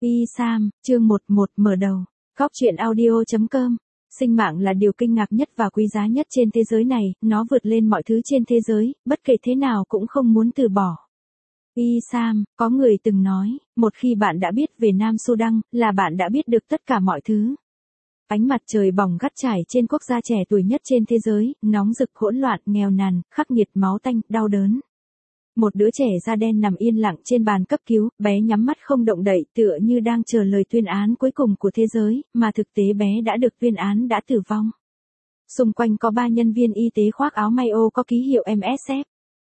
Y Sam, chương 11 mở đầu. Góc truyện audio.com. Sinh mạng là điều kinh ngạc nhất và quý giá nhất trên thế giới này, nó vượt lên mọi thứ trên thế giới, bất kể thế nào cũng không muốn từ bỏ. Y Sam, có người từng nói, một khi bạn đã biết về Nam Sudan, là bạn đã biết được tất cả mọi thứ. Ánh mặt trời bỏng gắt trải trên quốc gia trẻ tuổi nhất trên thế giới, nóng rực hỗn loạn, nghèo nàn, khắc nghiệt, máu tanh, đau đớn. Một đứa trẻ da đen nằm yên lặng trên bàn cấp cứu, bé nhắm mắt không động đậy, tựa như đang chờ lời tuyên án cuối cùng của thế giới, mà thực tế bé đã được tuyên án đã tử vong. Xung quanh có 3 nhân viên y tế khoác áo may ô có ký hiệu MSF.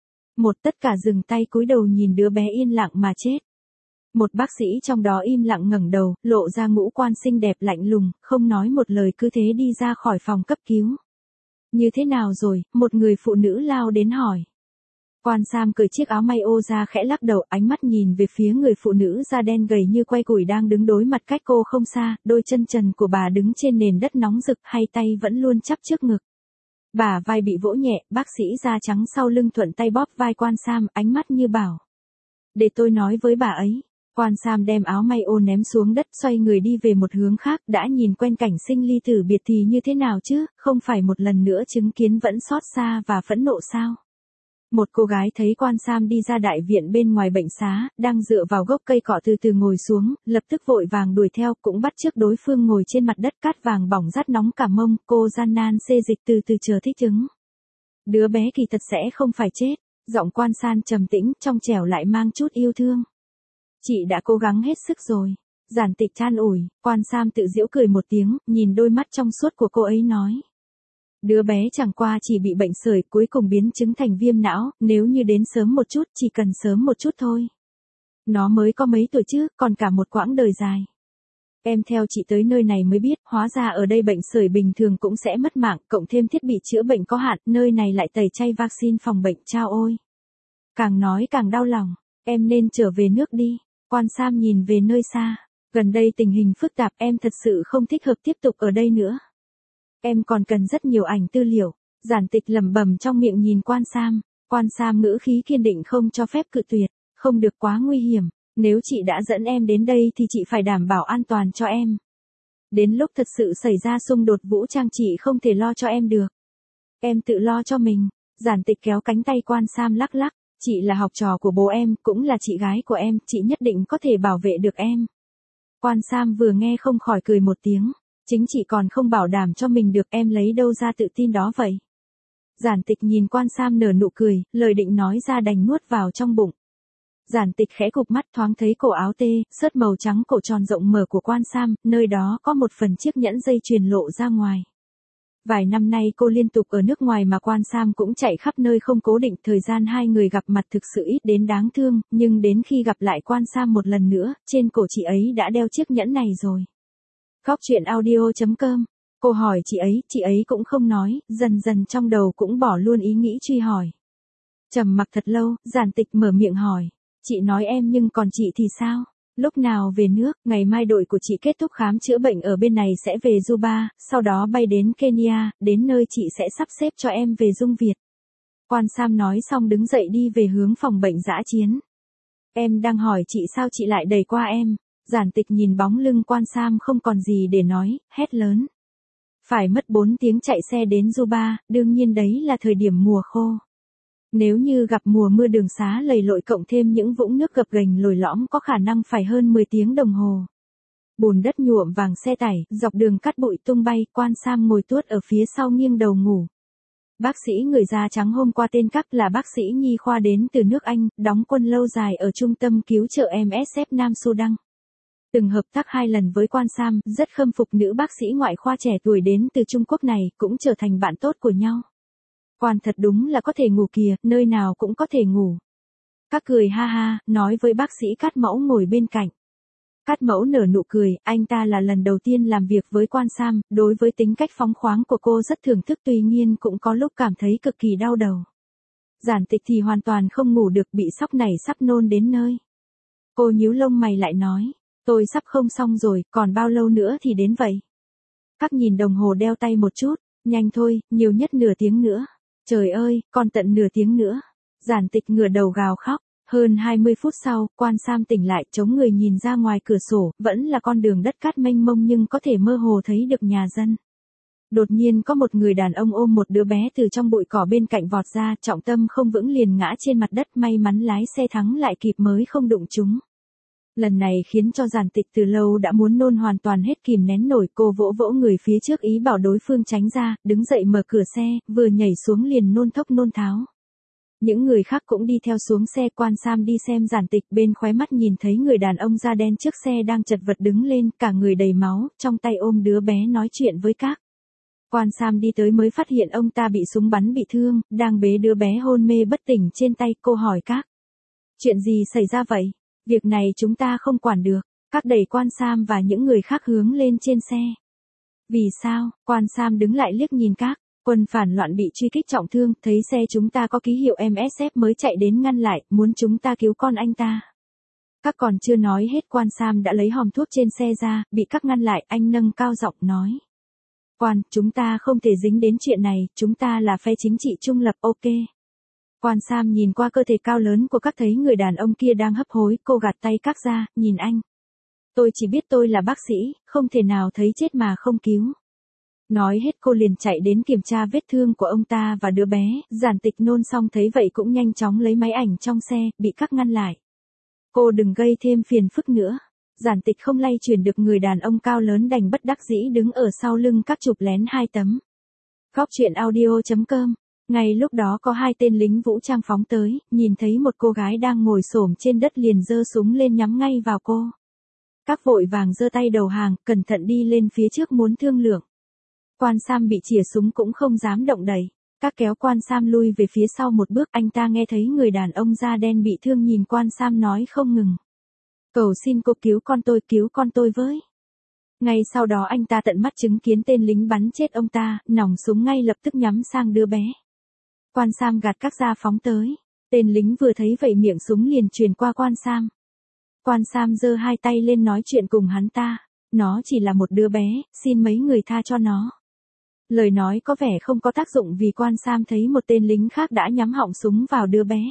Tất cả dừng tay cúi đầu nhìn đứa bé yên lặng mà chết. Một bác sĩ trong đó im lặng ngẩng đầu, lộ ra ngũ quan xinh đẹp lạnh lùng, không nói một lời cứ thế đi ra khỏi phòng cấp cứu. Như thế nào rồi? Một người phụ nữ lao đến hỏi. Quan Sam cởi chiếc áo may ô ra khẽ lắc đầu, ánh mắt nhìn về phía người phụ nữ da đen gầy như quay củi đang đứng đối mặt cách cô không xa, đôi chân trần của bà đứng trên nền đất nóng rực, hai tay vẫn luôn chắp trước ngực. Bả vai bị vỗ nhẹ, bác sĩ da trắng sau lưng thuận tay bóp vai Quan Sam, ánh mắt như bảo. Để tôi nói với bà ấy. Quan Sam đem áo may ô ném xuống đất, xoay người đi về một hướng khác, đã nhìn quen cảnh sinh ly tử biệt thì như thế nào chứ, không phải một lần nữa chứng kiến vẫn xót xa và phẫn nộ sao? Một cô gái thấy Quan Sam đi ra đại viện bên ngoài bệnh xá, đang dựa vào gốc cây cọ từ từ ngồi xuống, lập tức vội vàng đuổi theo, cũng bắt chước đối phương ngồi trên mặt đất cát vàng bỏng rát nóng cả mông, cô gian nan xê dịch từ từ chờ thích ứng. Đứa bé kỳ thật sẽ không phải chết, giọng Quan Sam trầm tĩnh, trong trẻo lại mang chút yêu thương. Chị đã cố gắng hết sức rồi. Giản Tịch than ủi, Quan Sam tự giễu cười một tiếng, nhìn đôi mắt trong suốt của cô ấy nói. Đứa bé chẳng qua chỉ bị bệnh sởi, cuối cùng biến chứng thành viêm não, nếu như đến sớm một chút, chỉ cần sớm một chút thôi. Nó mới có mấy tuổi chứ, còn cả một quãng đời dài. Em theo chị tới nơi này mới biết, hóa ra ở đây bệnh sởi bình thường cũng sẽ mất mạng, cộng thêm thiết bị chữa bệnh có hạn, nơi này lại tẩy chay vaccine phòng bệnh, chao ôi. Càng nói càng đau lòng, em nên trở về nước đi. Quan Sam nhìn về nơi xa, gần đây tình hình phức tạp, em thật sự không thích hợp tiếp tục ở đây nữa. Em còn cần rất nhiều ảnh tư liệu. Giản Tịch lẩm bẩm trong miệng nhìn Quan Sam ngữ khí kiên định không cho phép cự tuyệt, không được quá nguy hiểm, nếu chị đã dẫn em đến đây thì chị phải đảm bảo an toàn cho em. Đến lúc thật sự xảy ra xung đột vũ trang chị không thể lo cho em được. Em tự lo cho mình. Giản Tịch kéo cánh tay Quan Sam lắc lắc, chị là học trò của bố em, cũng là chị gái của em, chị nhất định có thể bảo vệ được em. Quan Sam vừa nghe không khỏi cười một tiếng. Chính chị còn không bảo đảm cho mình được, em lấy đâu ra tự tin đó vậy? Giản Tịch nhìn Quan Sam nở nụ cười, lời định nói ra đành nuốt vào trong bụng. Giản Tịch khẽ cụp mắt thoáng thấy cổ áo sớt màu trắng cổ tròn rộng mở của Quan Sam, nơi đó có một phần chiếc nhẫn dây chuyền lộ ra ngoài. Vài năm nay cô liên tục ở nước ngoài mà Quan Sam cũng chạy khắp nơi không cố định, thời gian hai người gặp mặt thực sự ít đến đáng thương, nhưng đến khi gặp lại Quan Sam một lần nữa, trên cổ chị ấy đã đeo chiếc nhẫn này rồi. Góc truyện audio.com. Cô hỏi chị ấy cũng không nói, dần dần trong đầu cũng bỏ luôn ý nghĩ truy hỏi. Trầm mặc thật lâu, Giản Tịch mở miệng hỏi. Chị nói em nhưng còn chị thì sao? Lúc nào về nước? Ngày mai đội của chị kết thúc khám chữa bệnh ở bên này sẽ về Juba, sau đó bay đến Kenya, đến nơi chị sẽ sắp xếp cho em về Dung Việt. Quan Sam nói xong đứng dậy đi về hướng phòng bệnh dã chiến. Em đang hỏi chị sao chị lại đẩy qua em? Giản Tịch nhìn bóng lưng Quan Sam không còn gì để nói, hét lớn. Phải mất 4 tiếng chạy xe đến Juba, đương nhiên đấy là thời điểm mùa khô. Nếu như gặp mùa mưa đường xá lầy lội cộng thêm những vũng nước gập ghềnh lồi lõm có khả năng phải hơn 10 tiếng đồng hồ. Bùn đất nhuộm vàng xe tải, dọc đường cát bụi tung bay, Quan Sam ngồi tuốt ở phía sau nghiêng đầu ngủ. Bác sĩ người da trắng hôm qua tên Cắp là bác sĩ nhi khoa đến từ nước Anh, đóng quân lâu dài ở trung tâm cứu trợ MSF Nam Sudan. Từng hợp tác 2 lần với Quan Sam, rất khâm phục nữ bác sĩ ngoại khoa trẻ tuổi đến từ Trung Quốc này, cũng trở thành bạn tốt của nhau. Quan thật đúng là có thể ngủ kìa, nơi nào cũng có thể ngủ. Các cười ha ha, nói với bác sĩ Cát Mẫu ngồi bên cạnh. Cát Mẫu nở nụ cười, anh ta là lần đầu tiên làm việc với Quan Sam, đối với tính cách phóng khoáng của cô rất thưởng thức, tuy nhiên cũng có lúc cảm thấy cực kỳ đau đầu. Giản Tịch thì hoàn toàn không ngủ được, bị sóc này sắp nôn đến nơi. Cô nhíu lông mày lại nói. Tôi sắp không xong rồi, còn bao lâu nữa thì đến vậy? Các nhìn đồng hồ đeo tay một chút, nhanh thôi, nhiều nhất nửa tiếng nữa. Trời ơi, còn tận nửa tiếng nữa. Giản Tịch ngửa đầu gào khóc, Hơn 20 phút sau, Quan Sam tỉnh lại, chống người nhìn ra ngoài cửa sổ, vẫn là con đường đất cát mênh mông nhưng có thể mơ hồ thấy được nhà dân. Đột nhiên có một người đàn ông ôm một đứa bé từ trong bụi cỏ bên cạnh vọt ra, trọng tâm không vững liền ngã trên mặt đất, may mắn lái xe thắng lại kịp mới không đụng chúng. Lần này khiến cho Giản Tịch từ lâu đã muốn nôn hoàn toàn hết kìm nén nổi, cô vỗ vỗ người phía trước ý bảo đối phương tránh ra, đứng dậy mở cửa xe, vừa nhảy xuống liền nôn thốc nôn tháo. Những người khác cũng đi theo xuống xe. Quan Sam đi xem Giản Tịch, bên khóe mắt nhìn thấy người đàn ông da đen trước xe đang chật vật đứng lên, cả người đầy máu, trong tay ôm đứa bé nói chuyện với các. Quan Sam đi tới mới phát hiện ông ta bị súng bắn bị thương, đang bế đứa bé hôn mê bất tỉnh trên tay. Cô hỏi các. Chuyện gì xảy ra vậy? Việc này chúng ta không quản được. Các đẩy Quan Sam và những người khác hướng lên trên xe. Vì sao? Quan Sam đứng lại liếc nhìn các. Quân phản loạn bị truy kích trọng thương, thấy xe chúng ta có ký hiệu MSF mới chạy đến ngăn lại, muốn chúng ta cứu con anh ta. Các còn chưa nói hết, Quan Sam đã lấy hòm thuốc trên xe ra, bị các ngăn lại, anh nâng cao giọng nói. Quan, chúng ta không thể dính đến chuyện này, chúng ta là phe chính trị trung lập, ok. Quan Sam nhìn qua cơ thể cao lớn của các, thấy người đàn ông kia đang hấp hối, cô gạt tay các ra, nhìn anh. Tôi chỉ biết tôi là bác sĩ, không thể nào thấy chết mà không cứu. Nói hết cô liền chạy đến kiểm tra vết thương của ông ta và đứa bé. Giản Tịch nôn xong thấy vậy cũng nhanh chóng lấy máy ảnh trong xe, bị các ngăn lại. Cô đừng gây thêm phiền phức nữa. Giản Tịch không lay chuyển được người đàn ông cao lớn, đành bất đắc dĩ đứng ở sau lưng các chụp lén 2 tấm. Góc truyện audio.com. Ngay lúc đó có 2 tên lính vũ trang phóng tới, nhìn thấy một cô gái đang ngồi xổm trên đất liền giơ súng lên nhắm ngay vào cô. Các vội vàng giơ tay đầu hàng, cẩn thận đi lên phía trước muốn thương lượng. Quan Sam bị chỉa súng cũng không dám động đậy. Các kéo Quan Sam lui về phía sau một bước, anh ta nghe thấy người đàn ông da đen bị thương nhìn Quan Sam nói không ngừng. Cầu xin cô cứu con tôi với. Ngay sau đó anh ta tận mắt chứng kiến tên lính bắn chết ông ta, nòng súng ngay lập tức nhắm sang đứa bé. Quan Sam gạt các ra phóng tới. Tên lính vừa thấy vậy miệng súng liền truyền qua Quan Sam. Quan Sam giơ 2 tay lên nói chuyện cùng hắn ta. Nó chỉ là một đứa bé, xin mấy người tha cho nó. Lời nói có vẻ không có tác dụng vì Quan Sam thấy một tên lính khác đã nhắm họng súng vào đứa bé.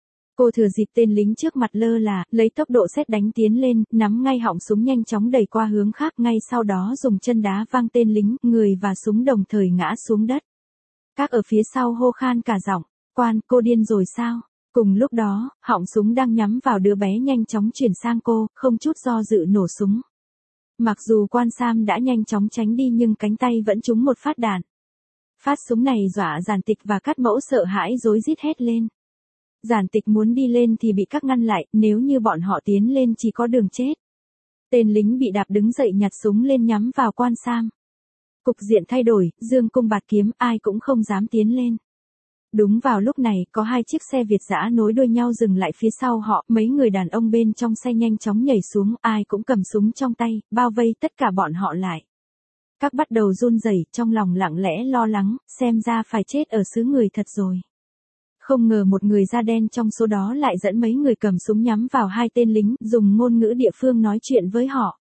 Cô thừa dịp tên lính trước mặt lơ là, lấy tốc độ sét đánh tiến lên, nắm ngay họng súng nhanh chóng đẩy qua hướng khác, ngay sau đó dùng chân đá văng tên lính, người và súng đồng thời ngã xuống đất. Các ở phía sau hô khan cả giọng, Quan, cô điên rồi sao? Cùng lúc đó, họng súng đang nhắm vào đứa bé nhanh chóng chuyển sang cô, không chút do dự nổ súng. Mặc dù Quan Sam đã nhanh chóng tránh đi nhưng cánh tay vẫn trúng một phát đạn. Phát súng này dọa Giản Tịch và Cát Mẫu sợ hãi rối rít hét lên. Giản Tịch muốn đi lên thì bị các ngăn lại, nếu như bọn họ tiến lên chỉ có đường chết. Tên lính bị đạp đứng dậy nhặt súng lên nhắm vào Quan Sam. Cục diện thay đổi, dương cung bạt kiếm, ai cũng không dám tiến lên. Đúng vào lúc này, có 2 chiếc xe Việt dã nối đuôi nhau dừng lại phía sau họ, mấy người đàn ông bên trong xe nhanh chóng nhảy xuống, ai cũng cầm súng trong tay, bao vây tất cả bọn họ lại. Các bắt đầu run rẩy, trong lòng lặng lẽ lo lắng, xem ra phải chết ở xứ người thật rồi. Không ngờ một người da đen trong số đó lại dẫn mấy người cầm súng nhắm vào 2 tên lính, dùng ngôn ngữ địa phương nói chuyện với họ.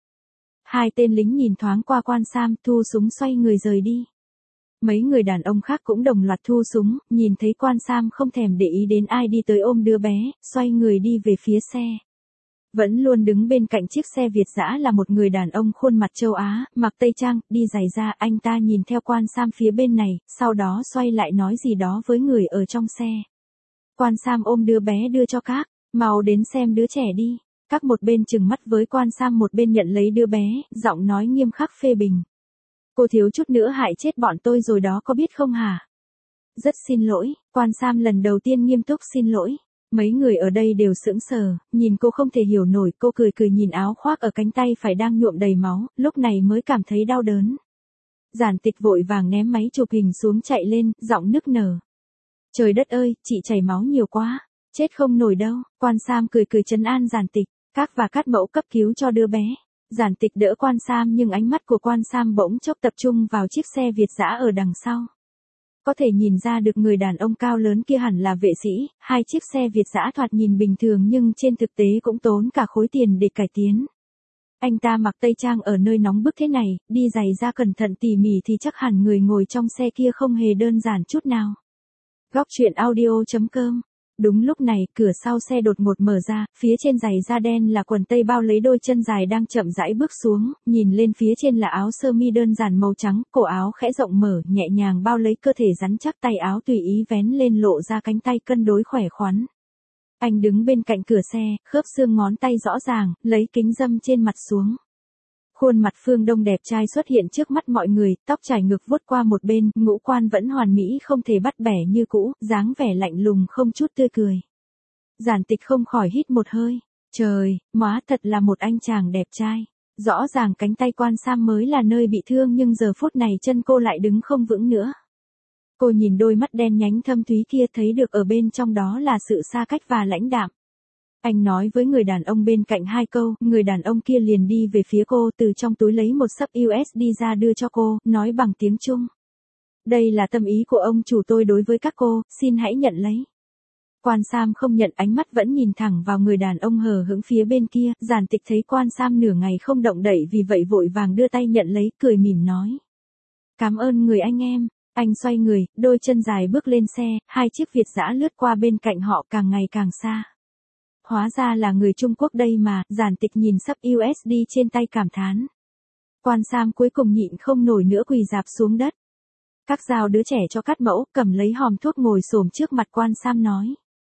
2 tên lính nhìn thoáng qua Quan Sam, thu súng xoay người rời đi. Mấy người đàn ông khác cũng đồng loạt thu súng, nhìn thấy Quan Sam không thèm để ý đến ai đi tới ôm đứa bé, xoay người đi về phía xe. Vẫn luôn đứng bên cạnh chiếc xe Việt dã là một người đàn ông khuôn mặt châu Á, mặc tây trang, đi giày da, anh ta nhìn theo Quan Sam phía bên này, sau đó xoay lại nói gì đó với người ở trong xe. Quan Sam ôm đứa bé đưa cho các, mau đến xem đứa trẻ đi. Các một bên trừng mắt với Quan Sam một bên nhận lấy đứa bé, giọng nói nghiêm khắc phê bình. Cô thiếu chút nữa hại chết bọn tôi rồi đó có biết không hả? Rất xin lỗi, Quan Sam lần đầu tiên nghiêm túc xin lỗi. Mấy người ở đây đều sững sờ, nhìn cô không thể hiểu nổi, cô cười cười nhìn áo khoác ở cánh tay phải đang nhuộm đầy máu, lúc này mới cảm thấy đau đớn. Giản Tịch vội vàng ném máy chụp hình xuống chạy lên, giọng nức nở. Trời đất ơi, chị chảy máu nhiều quá, chết không nổi đâu. Quan Sam cười cười trấn an Giản Tịch, các và Cát Mẫu cấp cứu cho đứa bé. Giản Tịch đỡ Quan Sam nhưng ánh mắt của Quan Sam bỗng chốc tập trung vào chiếc xe Việt dã ở đằng sau. Có thể nhìn ra được người đàn ông cao lớn kia hẳn là vệ sĩ, 2 chiếc xe Việt dã thoạt nhìn bình thường nhưng trên thực tế cũng tốn cả khối tiền để cải tiến. Anh ta mặc tây trang ở nơi nóng bức thế này, đi giày da cẩn thận tỉ mỉ thì chắc hẳn người ngồi trong xe kia không hề đơn giản chút nào. Góc truyện audio.com Đúng lúc này, cửa sau xe đột ngột mở ra, phía trên giày da đen là quần tây bao lấy đôi chân dài đang chậm rãi bước xuống, nhìn lên phía trên là áo sơ mi đơn giản màu trắng, cổ áo khẽ rộng mở, nhẹ nhàng bao lấy cơ thể rắn chắc, tay áo tùy ý vén lên lộ ra cánh tay cân đối khỏe khoắn. Anh đứng bên cạnh cửa xe, khớp xương ngón tay rõ ràng, lấy kính râm trên mặt xuống. Khuôn mặt Phương Đông đẹp trai xuất hiện trước mắt mọi người, tóc trải ngược vuốt qua một bên, ngũ quan vẫn hoàn mỹ không thể bắt bẻ như cũ, dáng vẻ lạnh lùng không chút tươi cười. Giản Tịch không khỏi hít một hơi. Trời, má thật là một anh chàng đẹp trai. Rõ ràng cánh tay Quan Sam mới là nơi bị thương nhưng giờ phút này chân cô lại đứng không vững nữa. Cô nhìn đôi mắt đen nhánh thâm thúy kia thấy được ở bên trong đó là sự xa cách và lãnh đạm. Anh nói với người đàn ông bên cạnh 2 câu, người đàn ông kia liền đi về phía cô từ trong túi lấy một xấp USD ra đưa cho cô, nói bằng tiếng Trung. Đây là tâm ý của ông chủ tôi đối với các cô, xin hãy nhận lấy. Quan Sam không nhận, ánh mắt vẫn nhìn thẳng vào người đàn ông hờ hững phía bên kia, Giản Tịch thấy Quan Sam nửa ngày không động đậy vì vậy vội vàng đưa tay nhận lấy, cười mỉm nói. Cảm ơn người anh em. Anh xoay người, đôi chân dài bước lên xe, 2 chiếc Việt dã lướt qua bên cạnh họ càng ngày càng xa. Hóa ra là người Trung Quốc đây mà, Giản Tịch nhìn xấp USD trên tay cảm thán. Quan Sam cuối cùng nhịn không nổi nữa quỳ rạp xuống đất. Các dao đứa trẻ cho cắt mẫu, cầm lấy hòm thuốc ngồi xổm trước mặt Quan Sam nói.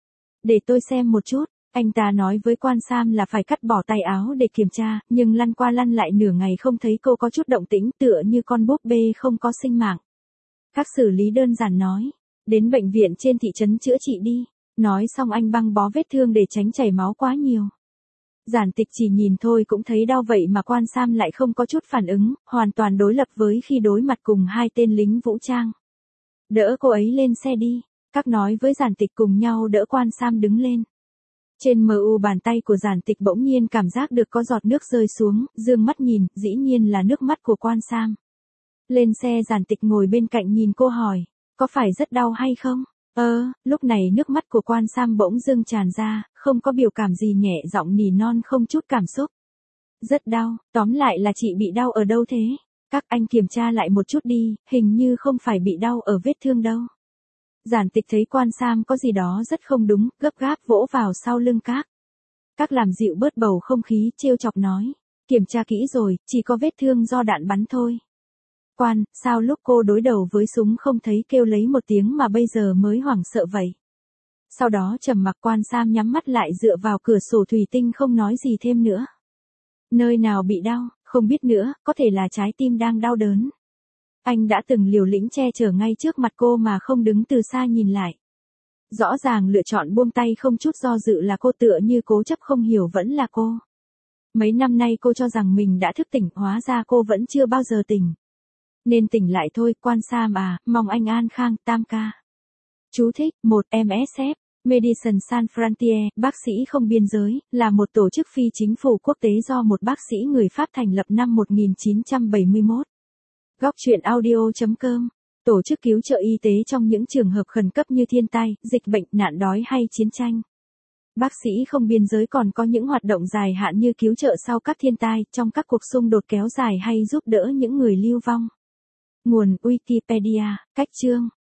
Để tôi xem một chút, anh ta nói với Quan Sam là phải cắt bỏ tay áo để kiểm tra, nhưng lăn qua lăn lại nửa ngày không thấy cô có chút động tĩnh tựa như con búp bê không có sinh mạng. Các xử lý đơn giản nói, đến bệnh viện trên thị trấn chữa trị đi. Nói xong anh băng bó vết thương để tránh chảy máu quá nhiều. Giản Tịch chỉ nhìn thôi cũng thấy đau vậy mà Quan Sam lại không có chút phản ứng, hoàn toàn đối lập với khi đối mặt cùng 2 tên lính vũ trang. Đỡ cô ấy lên xe đi, các nói với Giản Tịch cùng nhau đỡ Quan Sam đứng lên. Trên mu bàn tay của Giản Tịch bỗng nhiên cảm giác được có giọt nước rơi xuống, dương mắt nhìn, dĩ nhiên là nước mắt của Quan Sam. Lên xe Giản Tịch ngồi bên cạnh nhìn cô hỏi, có phải rất đau hay không? Lúc này nước mắt của Quan Sam bỗng dưng tràn ra, không có biểu cảm gì, nhẹ giọng nỉ non không chút cảm xúc. Rất đau, tóm lại là chị bị đau ở đâu thế? Các anh kiểm tra lại một chút đi, hình như không phải bị đau ở vết thương đâu. Giản Tịch thấy Quan Sam có gì đó rất không đúng, gấp gáp vỗ vào sau lưng các. Các làm dịu bớt bầu không khí, trêu chọc nói. Kiểm tra kỹ rồi, chỉ có vết thương do đạn bắn thôi. Quan, sao lúc cô đối đầu với súng không thấy kêu lấy một tiếng mà bây giờ mới hoảng sợ vậy? Sau đó trầm mặc. Quan Sam nhắm mắt lại dựa vào cửa sổ thủy tinh không nói gì thêm nữa. Nơi nào bị đau, không biết nữa, có thể là trái tim đang đau đớn. Anh đã từng liều lĩnh che chở ngay trước mặt cô mà không đứng từ xa nhìn lại. Rõ ràng lựa chọn buông tay không chút do dự là cô, tựa như cố chấp không hiểu vẫn là cô. Mấy năm nay cô cho rằng mình đã thức tỉnh, hóa ra cô vẫn chưa bao giờ tỉnh. Nên tỉnh lại thôi, Quan Sam à, mong anh an khang, Tam ca. Chú thích, 1 MSF, Medicine Sans Frontières, bác sĩ không biên giới, là một tổ chức phi chính phủ quốc tế do một bác sĩ người Pháp thành lập năm 1971. Góc truyện audio.com, tổ chức cứu trợ y tế trong những trường hợp khẩn cấp như thiên tai, dịch bệnh, nạn đói hay chiến tranh. Bác sĩ không biên giới còn có những hoạt động dài hạn như cứu trợ sau các thiên tai, trong các cuộc xung đột kéo dài hay giúp đỡ những người lưu vong. Nguồn Wikipedia, cách chương.